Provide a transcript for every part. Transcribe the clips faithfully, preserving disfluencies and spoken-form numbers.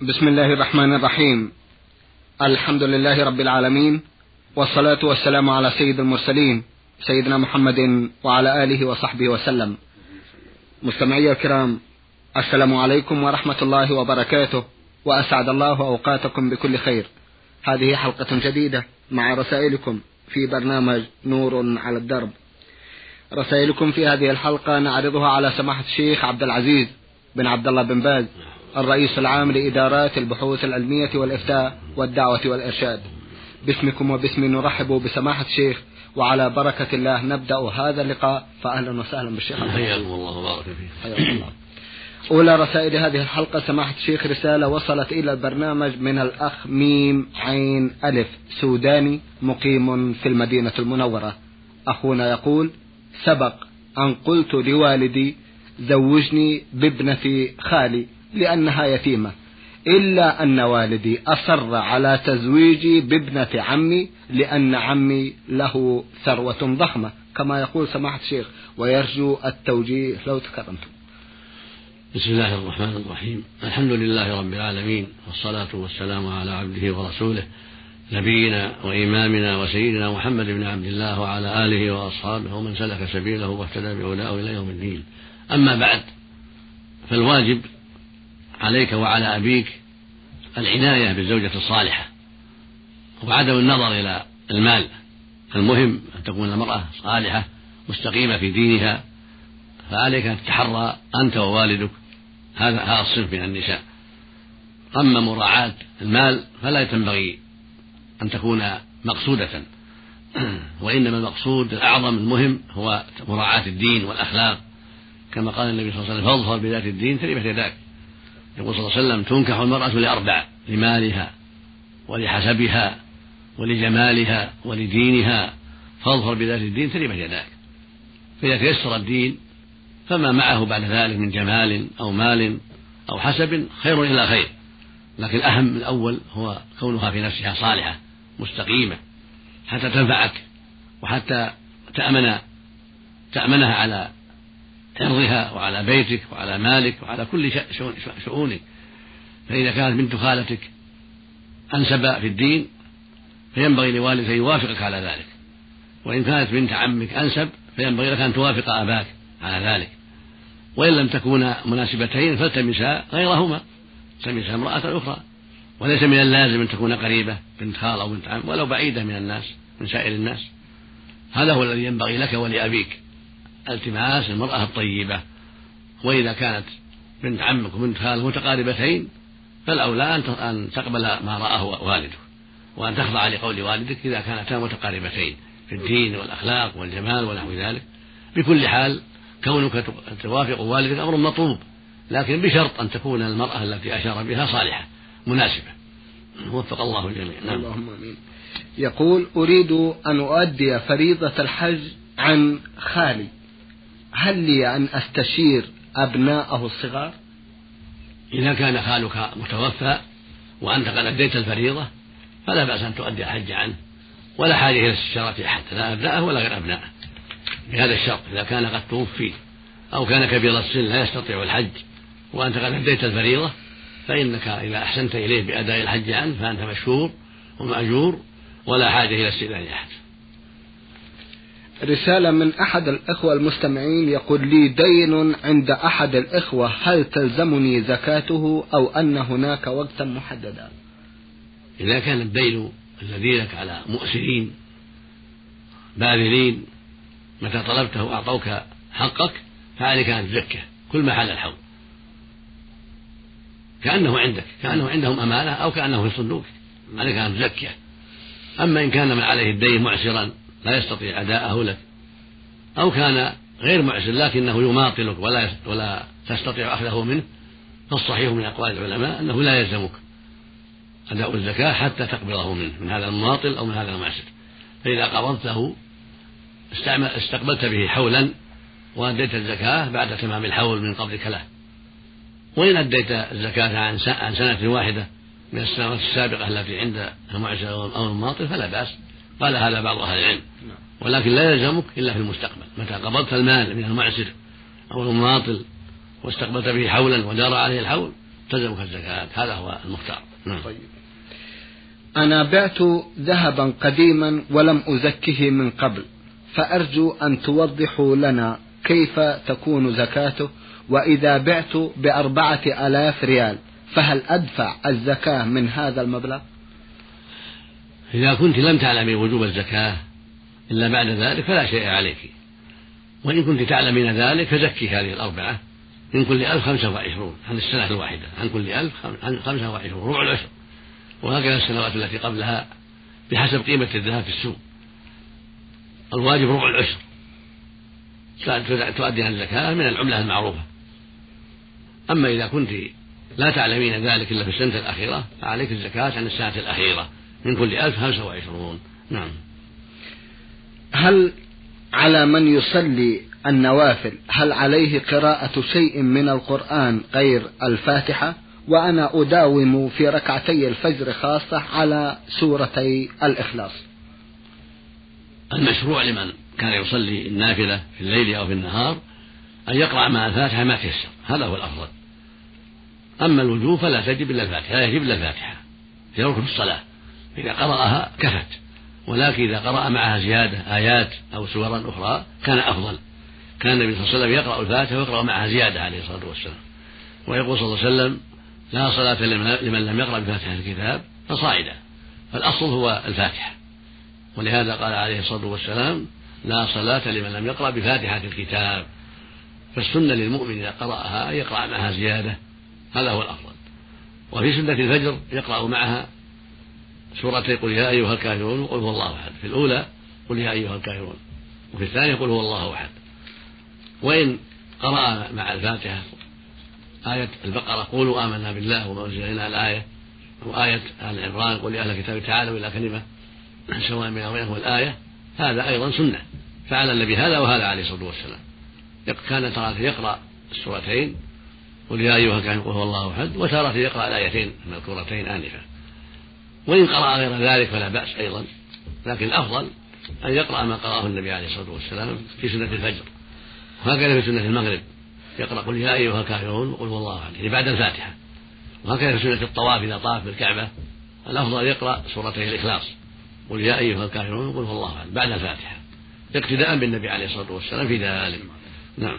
بسم الله الرحمن الرحيم. الحمد لله رب العالمين، والصلاة والسلام على سيد المرسلين سيدنا محمد وعلى آله وصحبه وسلم. مستمعي الكرام، السلام عليكم ورحمة الله وبركاته، وأسعد الله أوقاتكم بكل خير. هذه حلقة جديدة مع رسائلكم في برنامج نور على الدرب. رسائلكم في هذه الحلقة نعرضها على سماحة الشيخ عبد العزيز بن عبد الله بن باز، الرئيس العام لإدارات البحوث العلمية والإفتاء والدعوة والإرشاد. باسمكم وباسمي نرحب بسماحة الشيخ، وعلى بركة الله نبدأ هذا اللقاء. فأهلا وسهلا بالشيخ. حياكم الله وبارك فيك. حياكم الله. أولى رسائل هذه الحلقة سماحة الشيخ رسالة وصلت إلى البرنامج من الأخ ميم عين ألف سوداني مقيم في المدينة المنورة. أخونا يقول: سبق أن قلت لوالدي زوجني بابنة خالي لأنها يتيمة، إلا أن والدي أصر على تزويجي بابنة عمي لأن عمي له ثروة ضخمة كما يقول سماحة الشيخ، ويرجو التوجيه لو تكرمتم. بسم الله الرحمن الرحيم. الحمد لله رب العالمين، والصلاة والسلام على عبده ورسوله نبينا وإمامنا وسيدنا محمد بن عبد الله وعلى آله وأصحابه ومن سلك سبيله واهتدى بهداه إلى يوم الدين. أما بعد، فالواجب عليك وعلى أبيك العناية بالزوجة الصالحة وعدم النظر إلى المال. المهم أن تكون المرأة صالحة مستقيمة في دينها، فعليك أن تتحرى أنت ووالدك هذا هذا الصنف من النساء. أما مراعاة المال فلا تنبغي أن تكون مقصودة، وإنما المقصود الأعظم المهم هو مراعاة الدين والأخلاق، كما قال النبي صلى الله عليه وسلم: فاظفر بذات الدين تربت يداك. يقول صلى الله عليه وسلم: تنكح المرأة لأربع: لمالها ولحسبها ولجمالها ولدينها، فاظفر بذات الدين تربت يداك. فإذا تيسر الدين فما معه بعد ذلك من جمال أو مال أو حسب خير إلى خير، لكن الأهم الأول هو كونها في نفسها صالحة مستقيمة حتى تنفعك وحتى تأمن تأمنها على عرضها وعلى بيتك وعلى مالك وعلى كل شؤونك. فإذا كانت بنت خالتك أنسب في الدين فينبغي لوالدك أن يوافقك على ذلك، وإن كانت بنت عمك أنسب فينبغي لك أن توافق أباك على ذلك. وإن لم تكونا مناسبتين فالتمسا غيرهما، تمسا امرأة أخرى، وليس من اللازم أن تكون قريبة بنت خال أو بنت عم ولو بعيدة من الناس من سائر الناس. هذا هو الذي ينبغي لك ولأبيك، التماس المرأة الطيبة. وإذا كانت بنت عمك وبنت خالك متقاربتين فالأولى أن تقبل ما رآه والدك، وأن تخضع لقول والدك إذا كانتا متقاربتين في الدين والأخلاق والجمال ونحو ذلك. بكل حال كونك توافق والدك أمر مطلوب، لكن بشرط أن تكون المرأة التي أشار بها صالحة مناسبة. وفق الله الجميع. نعم. اللهم آمين. يقول: أريد أن أؤدي فريضة الحج عن خالي، هل لي أن أستشير أبناءه الصغار؟ إذا كان خالك متوفى وأنت قد أديت الفريضة فلا بأس أن تؤدي الحج عنه، ولا حاجة إلى استشارة أحد، لا أبناءه ولا غير أبناءه، بهذا الشرط: إذا كان قد توفي أو كان كبير السن لا يستطيع الحج وأنت قد أديت الفريضة فإنك إذا أحسنت إليه بأداء الحج عنه فأنت مشكور ومأجور، ولا حاجة إلى استئذان أحد. رسالة من أحد الإخوة المستمعين يقول: لي دين عند أحد الإخوة، هل تلزمني زكاته أو أن هناك وقتا محددا؟ إذا كان الدين الذي لك على مؤسرين باذلين متى طلبته أعطوك حقك فعليك أن تزكيه كل ما حل الحول، كأنه عندك، كأنه عندهم أمانة أو كأنه في صندوق، عليك أن تزكيه. أما إن كان من عليه الدين معسرا لا يستطيع أداءه لك، أو كان غير معسر لكنه يماطلك ولا ولا تستطيع أخذه منه، فالصحيح من أقوال العلماء أنه لا يلزمك أداء الزكاة حتى تقبضه منه، من هذا المماطل أو من هذا المعسر. فإذا قبضته استقبلت به حولا وأديت الزكاة بعد تمام الحول من قبضك له. وإن أديت الزكاة عن سنة واحدة من السنوات السابقة التي عند المعسر أو المماطل فلا بأس، قال هذا بعض أهل العلم، ولكن لا يلزمك إلا في المستقبل. متى قبضت المال من المعسر أو المماطل واستقبلت به حولا ودار عليه الحول تلزمك الزكاة. هذا هو المختار. طيب. أنا بعت ذهبا قديما ولم أزكه من قبل، فأرجو أن توضحوا لنا كيف تكون زكاته، وإذا بعت بأربعة آلاف ريال فهل أدفع الزكاة من هذا المبلغ؟ إذا كنت لم تعلمي وجوب الزكاة إلا بعد ذلك فلا شيء عليك، وإن كنت تعلمين ذلك فزكي هذه الأربعة من كل ألف خمسة وعشرون عن السنة الواحدة، عن كل ألف خمسة وعشرون ربع العشر، وهكذا السنوات التي قبلها بحسب قيمة الذهب في السوق. الواجب ربع العشر تؤدي الزكاة من العملة المعروفة. أما إذا كنت لا تعلمين ذلك إلا في السنة الأخيرة فعليك الزكاة عن السنة الأخيرة من كل ألف خمسة وعشرون. نعم. هل على من يصلي النوافل هل عليه قراءة شيء من القرآن غير الفاتحة؟ وأنا أداوم في ركعتي الفجر خاصة على سورتي الإخلاص. المشروع لمن كان يصلي النافلة في الليل أو في النهار أن يقرأ مع الفاتحة ما تيسر، هذا هو الأفضل. أما الوجوب فلا تجب إلا الفاتحة، لا يجب إلا الفاتحة في ركن الصلاة، إذا قرأها كفت، ولكن إذا قرأ معها زيادة آيات أو سورا أخرى كان أفضل. كان النبي صلى الله عليه وسلم يقرأ الفاتحة ويقرأ معها زيادة عليه الصلاة والسلام، ويقول صلى الله عليه وسلم لا صلاة لمن لم يقرأ بفاتحة الكتاب فصاعدا، فالأصل هو الفاتحة، ولهذا قال عليه الصلاة والسلام لا صلاة لمن لم يقرأ بفاتحة الكتاب. فالسنة للمؤمن إذا قرأها يقرأ معها زيادة، هذا هو الأفضل. وفي سنة الفجر يقرأ معها سورتي قل يا أيها الكافرون وقل هو الله أحد، في الأولى قل يا أيها الكافرون، وفي الثانية قل هو الله أحد. وإن قرأ مع الفاتحة آية البقرة قولوا آمنا بالله وما أنزل إلينا الآية، وآية آل عمران قل يا أهل الكتاب تعالوا إلى كلمة سواء بيننا وبينكم الآية، هذا أيضا سنة فعل النبي هذا وهذا عليه الصلاة والسلام. كان تارة يقرأ السورتين قل يا أيها الكافرون قل هو الله أحد، وتارة يقرأ الآيتين المذكورتين آنفا. وإن قرأ غير ذلك فلا بأس أيضا، لكن الأفضل أن يقرأ ما قرأه النبي عليه الصلاة والسلام في سنة الفجر، وهكذا في سنة المغرب يقرأ قل يا أيها الكافرون وقل هو الله أحد يعني بعد الفاتحة، وهكذا في سنة الطواف إذا طاف بالكعبة الأفضل يقرأ سورتي الإخلاص قل يا أيها الكافرون وقل هو الله أحد بعد الفاتحة اقتداء بالنبي عليه الصلاة والسلام في ذلك. نعم.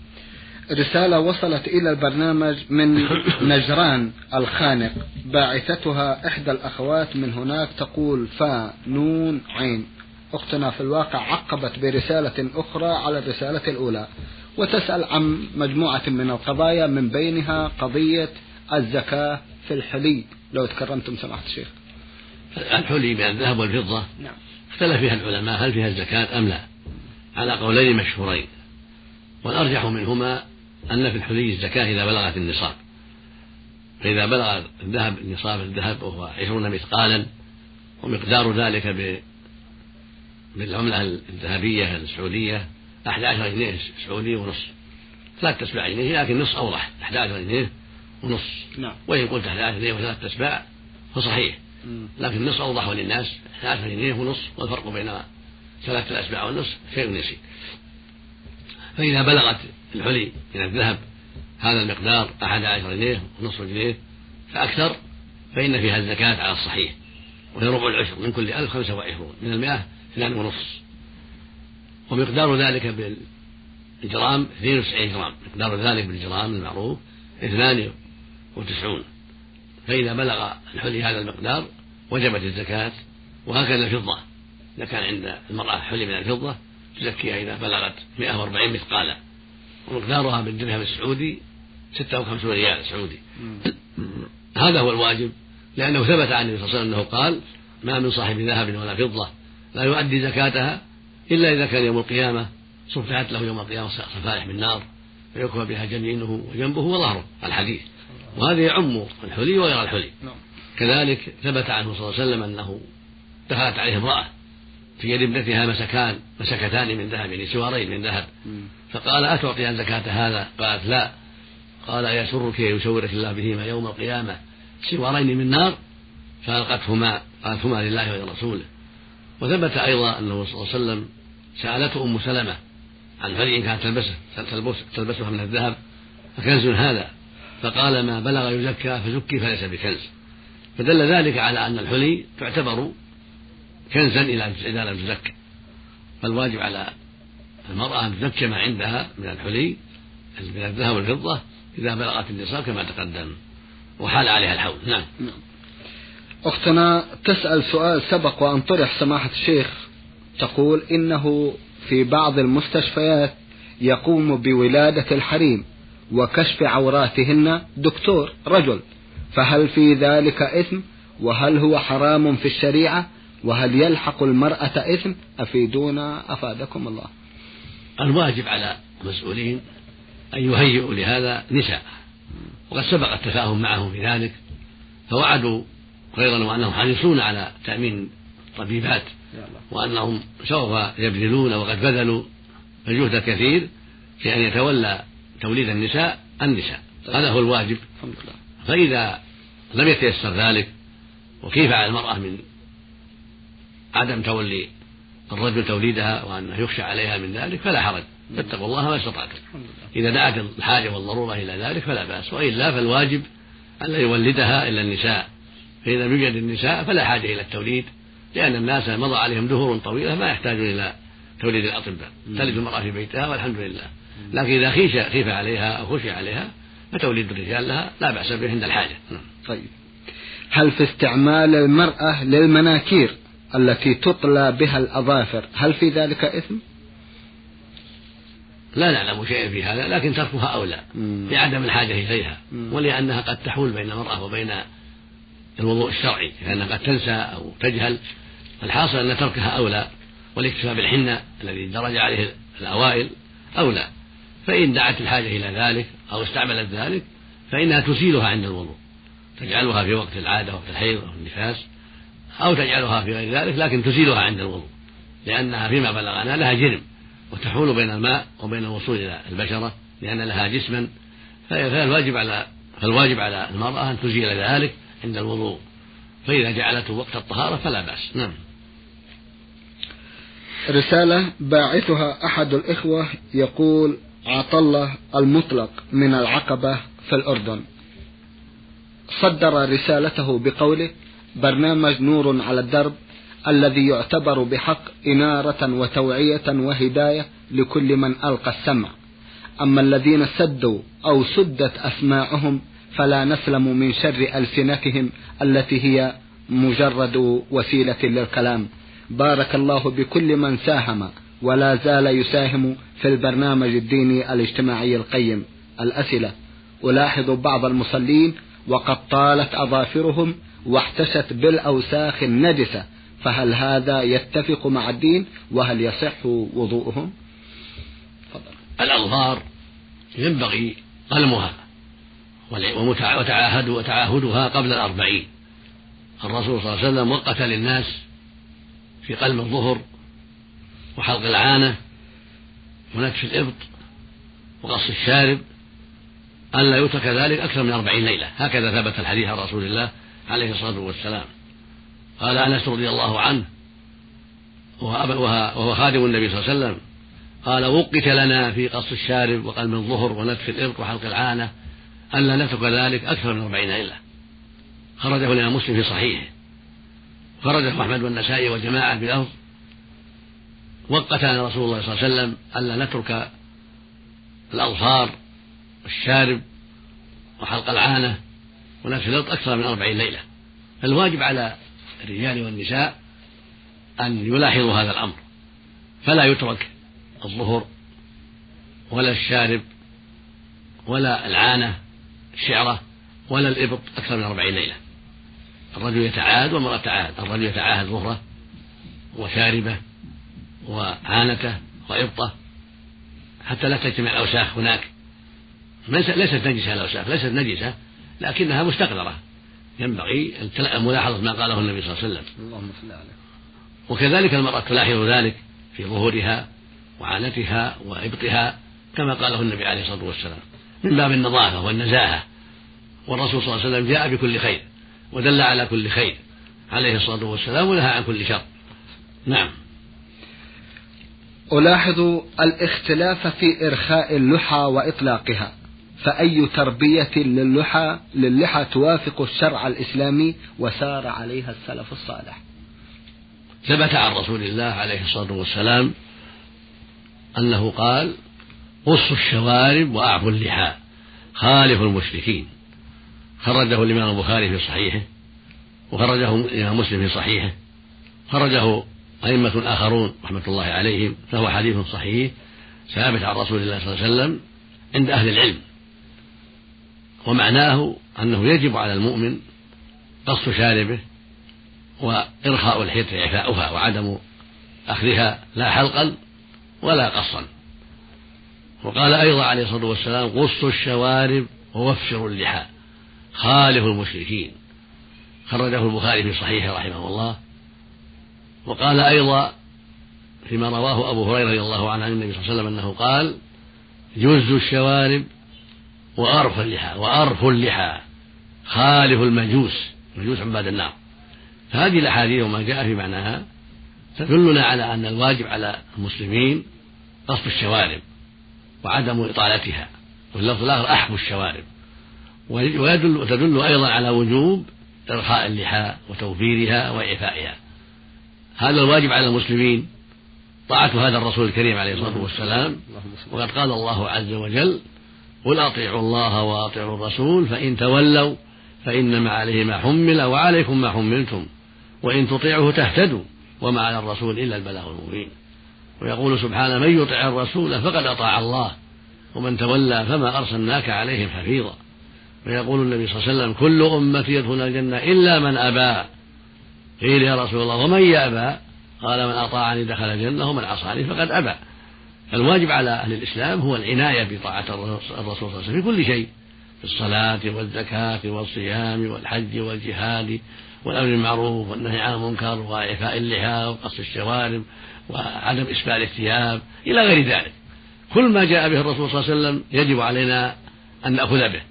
رسالة وصلت إلى البرنامج من نجران الخانق، باعثتها إحدى الأخوات من هناك، تقول فا نون عين. أختنا في الواقع عقبت برسالة أخرى على الرسالة الأولى، وتسأل عن مجموعة من القضايا من بينها قضية الزكاة في الحلي، لو تكرمتم سماحة الشيخ. الحلي من الذهب والفضة نعم. اختلف فيها العلماء هل فيها الزكاة أم لا، على قولين مشهورين، والأرجح منهما أن في الحلي الزكاة إذا بلغت النصاب، فإذا بلغ الذهب النصاب الذهب وهو عشرون مثقالا ومقدار ذلك بالعملة الذهبية السعودية أحد عشر جنيه سعودي ونصف، ثلاثة أسباع جنيه، لكن نصف أوضح أحد عشر جنيه ونصف. نعم. وإن قلت أحد عشر جنيه وثلاثة أسباع فصحيح، لكن النصف أوضح للناس أحد عشر جنيه ونصف، والفرق بين ثلاثة الأسباع والنصف شيء يسير. فإذا بلغت الحلي من الذهب هذا المقدار أحد عشر جنيه ونصف جنيه فأكثر فإن فيها الزكاة على الصحيح، وهي ربع العشر من كل ألف خمسة وعشرون، من المئة اثنان ونصف، ومقدار ذلك بالجرام اثنين وتسعين جرام، مقدار ذلك بالجرام المعروف اثنان وتسعون. فإذا بلغ الحلي هذا المقدار وجبت الزكاة. وهكذا الفضة، إذا كان عند المرأة حلي من الفضة تزكيها إذا بلغت مئة وأربعين مثقالا، ومقدارها بالدرهم السعودي ستة وخمسون ريال سعودي. هذا هو الواجب، لأنه ثبت عن النبي صلى الله عليه وسلم أنه قال ما من صاحب ذهب ولا فضة لا يؤدي زكاتها إلا إذا كان يوم القيامة صفحت له يوم القيامة صفائح من نار فيكوى بها جبينه وجنبه وظهره، الحديث. وهذا يعم الحلي وغير الحلي. كذلك ثبت عنه صلى الله عليه وسلم أنه دخلت عليه امرأة في يد ابنتها مسكان مسكتان من ذهب، يعني سوارين من ذهب، فقال أتعطي زكاة هذا؟ قالت لا. قال يسرك يشورك الله بهما يوم القيامة سوارين من نار؟ فألقتهما، قالت هما لله ولرسوله. وثبت أيضا أنه صلى الله عليه وسلم سألته أم سلمة عن حلي كانت تلبسه تلبسها من الذهب فكنز هذا، فقال ما بلغ يزكى فزكي فليس بكنز، فدل ذلك على أن الحلي تعتبر كنزا إذا لم تزكى، فالواجب على المرأة أن تزكي ما عندها من الحلي من الذهب والفضة إذا بلغت النصاب كما تقدم وحال عليها الحول. نعم. أختنا تسأل سؤال سبق وأن طرح سماحة الشيخ، تقول إنه في بعض المستشفيات يقوم بولادة الحريم وكشف عوراتهن دكتور رجل، فهل في ذلك إثم؟ وهل هو حرام في الشريعة؟ وهل يلحق المرأة إثم؟ أفيدونا أفادكم الله. الواجب على المسؤولين أن يهيئوا لهذا نساء، وقد سبق التفاهم معهم في ذلك، فوعدوا خيرا وأنهم حريصون على تأمين طبيبات، وأنهم سوف يبذلون وقد بذلوا الجهد الكثير في أن يتولى توليد النساء النساء، هذا هو الواجب. فإذا لم يتيسر ذلك وكيف على المرأة من عدم تولي الرجل توليدها وأنه يخشى عليها من ذلك فلا حرج، فاتقوا الله ما استطعتم. إذا دعت الحاجة والضرورة إلى ذلك فلا بأس، وإلا فالواجب أن لا يولدها إلا النساء، فإذا لم يوجد النساء فلا حاجة إلى التوليد، لأن الناس مضى عليهم دهور طويلة ما يحتاجون إلى توليد الأطباء، تلد المرأة في بيتها والحمد لله. لكن إذا خيش خيف عليها أو خشي عليها فتوليد الرجال لها لا بأس به عند الحاجة. طيب، هل في استعمال المرأة للمناكير التي تطلى بها الأظافر هل في ذلك إثم؟ لا نعلم شيئا في هذا، لكن تركها أولى لعدم الحاجة إليها، ولأنها قد تحول بين المرأة وبين الوضوء الشرعي، لأنها قد تنسى أو تجهل، الحاصل أن تركها أولى، والاكتفاء بالحنة الذي درج عليه الأوائل أولى. فإن دعت الحاجة إلى ذلك أو استعملت ذلك فإنها تزيلها عند الوضوء، تجعلها في وقت العادة وقت الحيض أو النفاس، أو تجعلها في غير ذلك لكن تزيلها عند الوضوء، لأنها فيما بلغنا لها جرم وتحول بين الماء وبين الوصول إلى البشرة لأن لها جسما، فالواجب على فالواجب على المرأة أن تزيل ذلك عند الوضوء، فإذا جعلته وقت الطهارة فلا بأس. نعم. رسالة باعثها أحد الإخوة يقول: عطلة المطلق من العقبة في الأردن صدر رسالته بقوله: برنامج نور على الدرب الذي يعتبر بحق إنارة وتوعية وهداية لكل من ألقى السمع، أما الذين سدوا أو سدت أسماعهم فلا نسلم من شر ألسنتهم التي هي مجرد وسيلة للكلام. بارك الله بكل من ساهم ولا زال يساهم في البرنامج الديني الاجتماعي القيم. الأسئلة: ألاحظ بعض المصلين وقد طالت أظافرهم واحتشت بالأوساخ النجسة، فهل هذا يتفق مع الدين؟ وهل يصح وضوءهم؟ الأظفار ينبغي قلمها وتعاهد وتعاهدها قبل الأربعين. الرسول صلى الله عليه وسلم وقت للناس في قلم الظهر وحلق العانة ونكش الإبط وقص الشارب ألا يترك ذلك أكثر من أربعين ليلة، هكذا ثبت الحديث عن رسول الله عليه الصلاة والسلام. قال أنس رضي الله عنه وهو خادم النبي صلى الله عليه وسلم قال: وقت لنا في قص الشارب وقلم الظهر ونتف الإبط وحلق العانة ألا نترك ذلك أكثر من أربعين ليلة. خرجه الإمام مسلم في صحيحه، خرجه أحمد والنسائي والجماعة بلفظ: وقت لنا رسول الله صلى الله عليه وسلم ألا نترك الأظفار والشارب وحلق العانة ونتف الإبط أكثر من أربعين ليلة. فالواجب على الرجال والنساء أن يلاحظوا هذا الأمر، فلا يترك الظهر ولا الشارب ولا العانة الشعرة ولا الإبط أكثر من أربعين ليلة. الرجل يتعاهد والمرأة تعاهد، الرجل يتعاهد ظهره وشاربه وعانته وإبطه حتى لا تجتمع الأوساخ هناك. ليست نجسة الأوساخ، ليست نجسة لكنها مستقذرة، ينبغي ملاحظة ما قاله النبي صلى الله عليه وسلم. وكذلك المرأة تلاحظ ذلك في ظهورها وعانتها وإبطها كما قاله النبي عليه الصلاة والسلام من باب النظافة والنزاهة، والرسول صلى الله عليه وسلم جاء بكل خير ودل على كل خير عليه الصلاة والسلام ونهى عن كل شر. نعم. ألاحظ الاختلاف في إرخاء اللحى وإطلاقها، فأي تربية للحى, للحى توافق الشرع الإسلامي وسار عليها السلف الصالح؟ ثبت عن رسول الله عليه الصلاة والسلام أنه قال: قصوا الشوارب وأعفوا اللحى خالفوا المشركين. خرجه الإمام البخاري في صحيحه، وخرجه الإمام مسلم في صحيحه، خرجه أئمة آخرون رحمة الله عليهم، فهو حديث صحيح ثابت عن رسول الله صلى الله عليه وسلم عند أهل العلم. ومعناه أنه يجب على المؤمن قص شاربه وإرخاء الحيط إعفاؤها وعدم أخذها لا حلقا ولا قصا. وقال أيضا عليه الصلاة والسلام: قصوا الشوارب ووفروا اللحى خالفوا المشركين. خرجه البخاري في صحيحه رحمه الله. وقال أيضا فيما رواه أبو هريرة رضي الله عنه عن النبي صلى الله عليه وسلم أنه قال: جزوا الشوارب وأرفوا اللحى وأرفوا اللحى خالفوا المجوس، مجوس عباد النار. هذه الأحاديث وما جاء في معناها تدلنا على أن الواجب على المسلمين قص الشوارب وعدم إطالتها، واللفظ الآخر أحفوا الشوارب. ويدل وتدل أيضا على وجوب إرخاء اللحى وتوفيرها وإعفائها. هذا الواجب على المسلمين، طاعة هذا الرسول الكريم عليه الصلاة والسلام. وقد قال الله عز وجل: قل أطيعوا الله وأطيعوا الرسول فإن تولوا فإنما عليه ما حمل وعليكم ما حملتم وإن تطيعوه تهتدوا وما على الرسول إلا البلاغ المبين. ويقول سبحانه: من يطع الرسول فقد أطاع الله ومن تولى فما أرسلناك عليهم حفيظا. ويقول النبي صلى الله عليه وسلم: كل أمتي يدخلون الجنة إلا من أبى. قيل: يا رسول الله ومن يأبى؟ قال: من أطاعني دخل الجنة ومن عصاني فقد أبى. الواجب على أهل الإسلام هو العناية بطاعة الرسول صلى الله عليه وسلم في كل شيء، في الصلاة والزكاة والصيام والحج والجهاد والأمر بالمعروف والنهي عن المنكر وإعفاء اللحى وقص الشوارب وعدم إسبال الثياب إلى غير ذلك. كل ما جاء به الرسول صلى الله عليه وسلم يجب علينا أن نأخذ به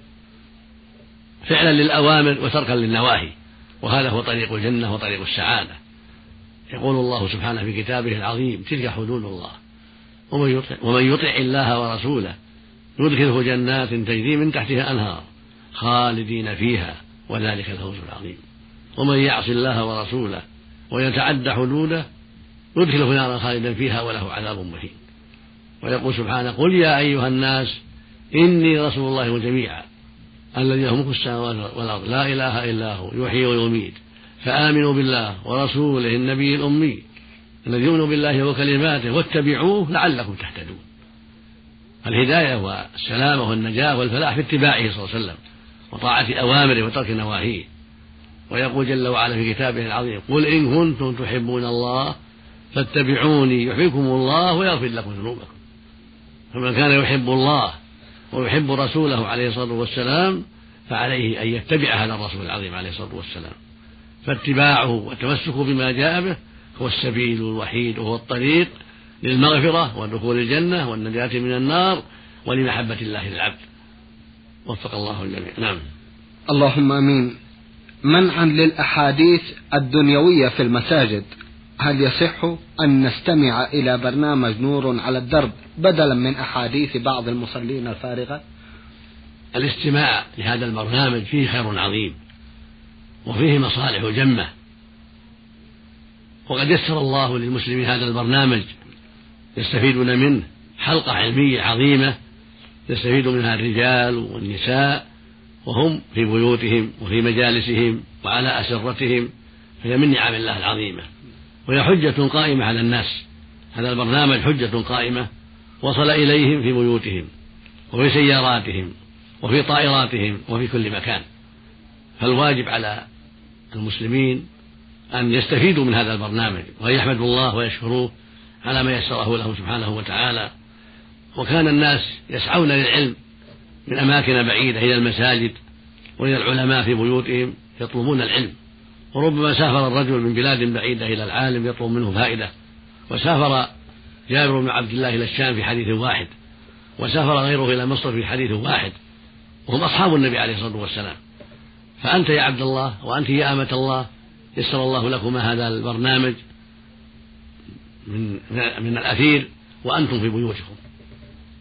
فعلا للأوامر وتركا للنواهي، وهذا هو طريق الجنة وطريق السعادة. يقول الله سبحانه في كتابه العظيم: تلك حدود الله ومن يطع, ومن يطع الله ورسوله يدخله جنات تجري من تحتها أنهار خالدين فيها وذلك الفوز العظيم. ومن يعص الله ورسوله ويتعدى حدوده يدخله نارا خالدا فيها وله عذاب مهين. ويقول سبحانه: قل يا أيها الناس إني رسول الله جميعا الذي له ملك السماوات والأرض لا إله إلا هو يحيي ويميت فآمنوا بالله ورسوله النبي الأمي الذي يؤمن بالله وكلماته واتبعوه لعلكم تهتدون. الهداية والسلامة والنجاة والفلاح في اتباعه صلى الله عليه وسلم وطاعة أوامره وترك نواهيه. ويقول جل وعلا في كتابه العظيم: قل إن كنتم تحبون الله فاتبعوني يحببكم الله ويغفر لكم ذنوبكم. فمن كان يحب الله ويحب رسوله عليه الصلاة والسلام فعليه أن يتبع هذا الرسول العظيم عليه الصلاة والسلام. فاتباعه والتمسك بما جاء به هو السبيل الوحيد وهو الطريق للمغفرة ودخول الجنة والنجاة من النار ولمحبة الله للعبد. وفق الله الجميع. نعم. اللهم آمين. منعا للأحاديث الدنيوية في المساجد، هل يصح أن نستمع إلى برنامج نور على الدرب بدلا من أحاديث بعض المصلين الفارغة؟ الاستماع لهذا البرنامج فيه خير عظيم وفيه مصالح جمة، وقد يسر الله للمسلمين هذا البرنامج يستفيدون منه حلقة علمية عظيمة يستفيد منها الرجال والنساء وهم في بيوتهم وفي مجالسهم وعلى أسرتهم، فهي من نعم الله العظيمة، وهي حجة قائمة على الناس. هذا البرنامج حجة قائمة وصل إليهم في بيوتهم وفي سياراتهم وفي طائراتهم وفي كل مكان. فالواجب على المسلمين أن يستفيدوا من هذا البرنامج وأن يحمدوا الله ويشكروه على ما يسره لهم سبحانه وتعالى. وكان الناس يسعون للعلم من أماكن بعيدة إلى المساجد وإلى العلماء في بيوتهم يطلبون العلم، وربما سافر الرجل من بلاد بعيدة إلى العالم يطلب منه فائدة. وسافر جابر بن عبد الله إلى الشام في حديث واحد، وسافر غيره إلى مصر في حديث واحد، وهم أصحاب النبي عليه الصلاة والسلام. فأنت يا عبد الله وأنت يا أمة الله يسر الله لكما هذا البرنامج من من الأثير وأنتم في بيوتكم،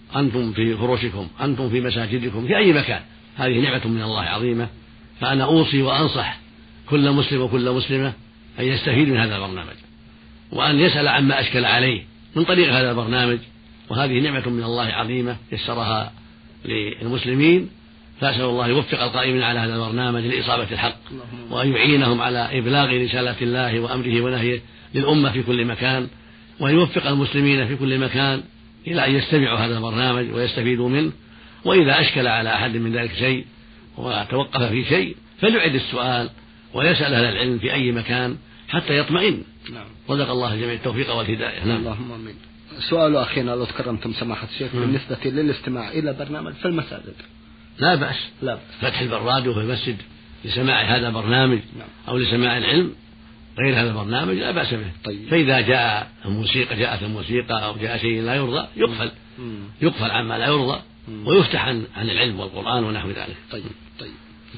أنتم في فروشكم، أنتم في مساجدكم، في أي مكان، هذه نعمة من الله عظيمة. فأنا أوصي وأنصح كل مسلم وكل مسلمة أن يستفيد من هذا البرنامج، وأن يسأل عما أشكل عليه من طريق هذا البرنامج، وهذه نعمة من الله عظيمة يسرها للمسلمين. فأسأل الله يوفق القائمين على هذا البرنامج لإصابة الحق، وأن يعينهم على إبلاغ رسالة الله وأمره ونهيه للأمة في كل مكان، وأن يوفق المسلمين في كل مكان إلى أن يستمعوا هذا البرنامج ويستفيدوا منه. وإذا أشكل على أحد من ذلك شيء وتوقف في شيء فليعد السؤال ويسأل أهل العلم في أي مكان حتى يطمئن. رزق الله جميع التوفيق والهداية. نعم. اللهم آمين. سؤال أخينا لو تكرمتم سماحة الشيخ بالنسبة للاستماع إلى برنامج في المساجد. لا بأس، لا بأس. فتح الراديو في المسجد لسماع هذا البرنامج نعم. أو لسماع العلم غير هذا البرنامج لا بأس به. طيب. فإذا جاء الموسيقى جاءت الموسيقى أو جاء شيء لا يرضى يقفل مم. يقفل عما لا يرضى مم. ويفتح عن, عن العلم والقرآن ونحو ذلك. طيب. طيب.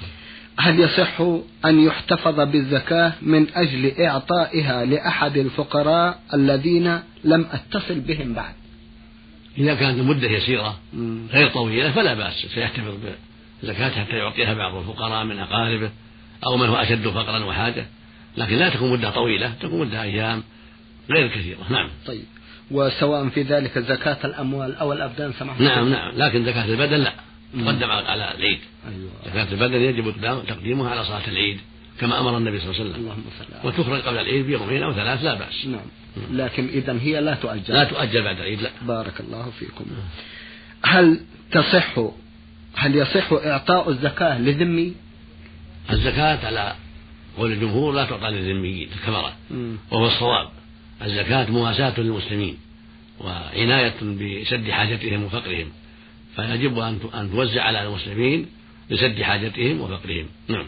هل يصح أن يحتفظ بالزكاة من أجل إعطائها لأحد الفقراء الذين لم أتصل بهم بعد؟ إذا كانت المدة يسيرة مم. غير طويلة فلا بأس، سيحتفظ بالزكاة حتى يعطيها بعض الفقراء من أقاربه أو من هو أشد فقرا وحاجة، لكن لا تكون مدة طويلة، تكون مدة أيام غير كثيرة. نعم. طيب. وسواء في ذلك زكاة الأموال أو الأبدان سمحت؟ نعم نعم، لكن زكاة البدن لا تقدم على العيد. أيوة. زكاة البدن يجب تقديمها على صلاة العيد كما أمر النبي صلى الله عليه وسلم، وتخرج قبل العيد بيومين أو ثلاث لا بأس. نعم. لكن إذن هي لا تؤجل. لا تؤجل بعد العيد لا. بارك الله فيكم. هل تصح هل يصح إعطاء الزكاة لذمي؟ الزكاة على قول الجمهور لا تعطى للذميين الكفرة، وهو الصواب. الزكاة مواساة للمسلمين وعناية بسد حاجتهم وفقرهم، فيجب أن توزع على المسلمين لسد حاجتهم وفقرهم. نعم.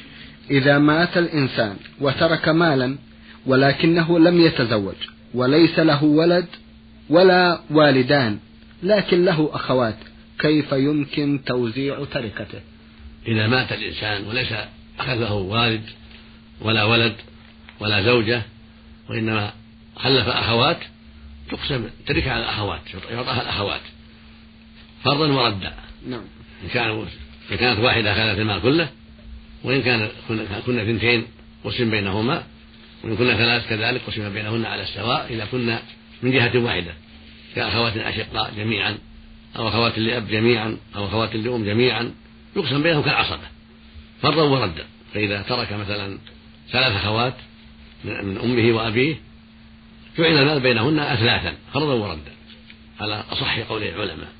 إذا مات الإنسان وترك مالا ولكنه لم يتزوج وليس له ولد ولا والدان لكن له أخوات، كيف يمكن توزيع تركته؟ إذا مات الإنسان وليس له والد ولا ولد ولا زوجة وإنما خلف أخوات، تقسم تركة على الأخوات، يعطاها الأخوات فرضا وردا. نعم. إن كانت واحدة أخذت المال كله، وإن كان كنا اثنتين قسم بينهما، وإن كنا ثلاث كذلك قسم بينهن على السواء إذا كنا من جهة واحدة كأخوات أشقاء جميعا أو أخوات لأب جميعا أو أخوات لأم جميعا، يقسم بينهم كالعصبة فرضا وردا. فإذا ترك مثلا ثلاث أخوات من أمه وأبيه جعل المال بينهن أثلاثا فرضا وردا على أصح قول العلماء،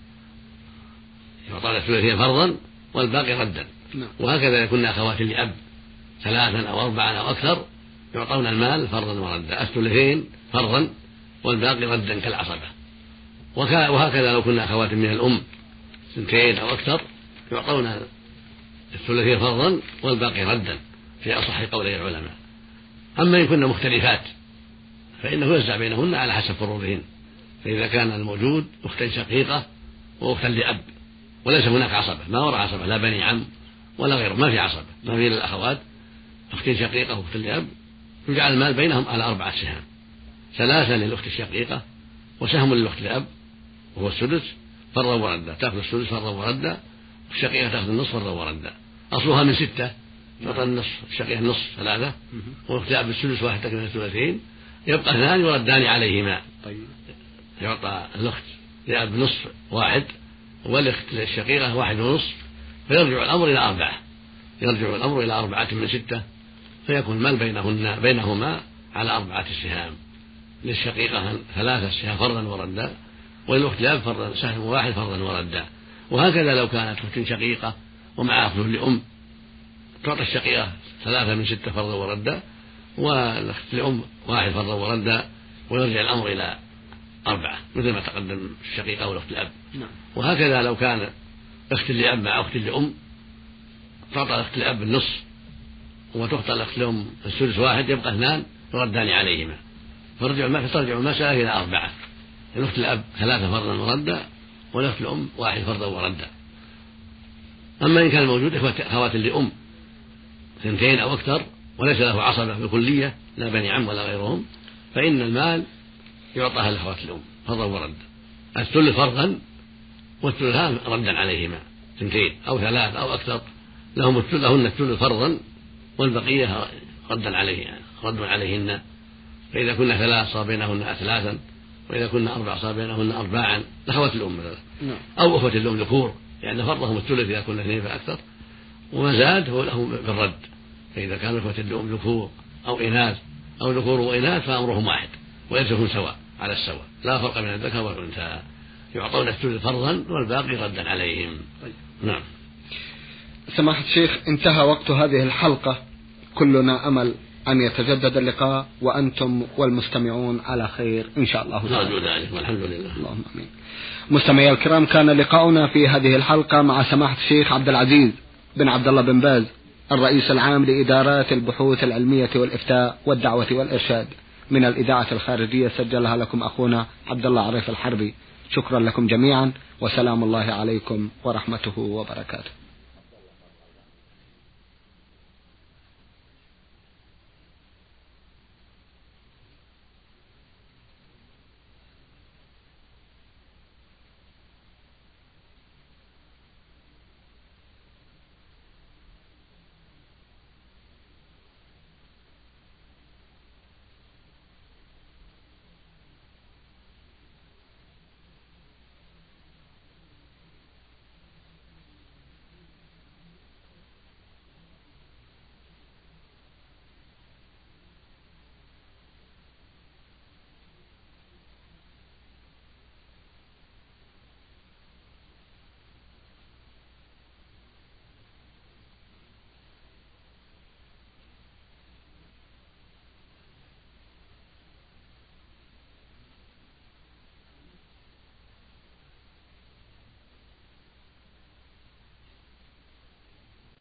يعطون الثلثين فرضا والباقي ردا. وهكذا يكون أخوات لأب ثلاثا أو أربعا أو أكثر يعطون المال فرضا وردا، الثلثين فرضا والباقي ردا كالعصبة. وهكذا لو كنا أخوات من الأم سنتين أو أكثر يعطون الثلثين فرضا والباقي ردا في أصح قولي العلماء. أما إن كنا مختلفات فإنه يوزع بينهن على حسب فروضهن، فإذا كان الموجود أختا شقيقة وأختا لأب وليس هناك عصبة، ما وراء عصبة لا بني عم ولا غيره، ما في عصبة، ما في الأخوات أخت شقيقة وأخت لأب، يجعل المال بينهم على أربعة سهام، ثلاثة للأخت الشقيقة وسهم للأخت الأب وهو السدس فرا وردا، تأخذ السدس فرا وردا، والشقيقة تأخذ النصف فرا وردا. أصلها من ستة يعطى النصف، الشقيقة النصف ثلاثة، والأخت الأب السدس واحد تكمل الثلثين، يبقى اثنان يردان عليهما. طيب. يعطى الأخت لأب نصف واحد والأخت الشقيقة واحد ونصف، فيرجع الأمر إلى أربعة، يرجع الأمر إلى أربعة من ستة، فيكون المال بينهن بينهما على أربعة سهام، للشقيقة ثلاثة سهام فرضا وردا، وللأخت الأب فرضا سهم واحد فرضا وردا. وهكذا لو كانت أخت شقيقة ومعها أخت لأم تعطى الشقيقة ثلاثة من ستة فرضا وردا، والأخت لأم واحد فرضا وردا، ويرجع الأمر إلى أربعة مثل ما تقدم الشقيقة والأخت الأب. وهكذا لو كان أخت لأب مع أخت لأم تعطى الأخت لأب النصف وتعطى الأخت لأم السدس واحد، يبقى اثنان يردان عليهما، فرجع ترجع المسألة إلى أربعة، الأخت الأب ثلاثة فرضا وردا والأخت الأم واحد فرضا وردا. أما إن كان موجود أخوات لأم اثنتين أو أكثر وليس له عصبة بالكلية لا بني عم ولا غيرهم، فإن المال يعطاها لأخوات الأم فرضا وردا، الثلث فرضا والثلثان ردا عليهما اثنتين أو ثلاث أو أكثر لهم لهن الثلث فرضا والبقية ردا عليه يعني رد عليهن. فإذا كنا ثلاث صار بينهن أثلاثا، وإذا كنا أربع صار بينهن أرباعا لأخوات الأم أو أخوة الأم ذكور، لأن فرضهم الثلث إذا كنا اثنين فأكثر، وما زاد هو له بالرد. فإذا كان أخوة الأم ذكور أو إناث أو ذكور وإناث فأمرهم واحد ويرثهم سواء على السواء لا فرق بين الذكر والأنثى، يعطون الثلث فرضا والباقي ردا عليهم. نعم. سماحة الشيخ، انتهى وقت هذه الحلقة، كلنا أمل أن يتجدد اللقاء وأنتم والمستمعون على خير إن شاء الله تعالى. نرجو ذلك والحمد لله. اللهم آمين. مستمعي الكرام، كان لقاؤنا في هذه الحلقة مع سماحة الشيخ عبد العزيز بن عبد الله بن باز، الرئيس العام لإدارات البحوث العلمية والإفتاء والدعوة والإرشاد من الإذاعة الخارجية، سجلها لكم أخونا عبد الله عريف الحربي. شكرا لكم جميعا، وسلام الله عليكم ورحمته وبركاته.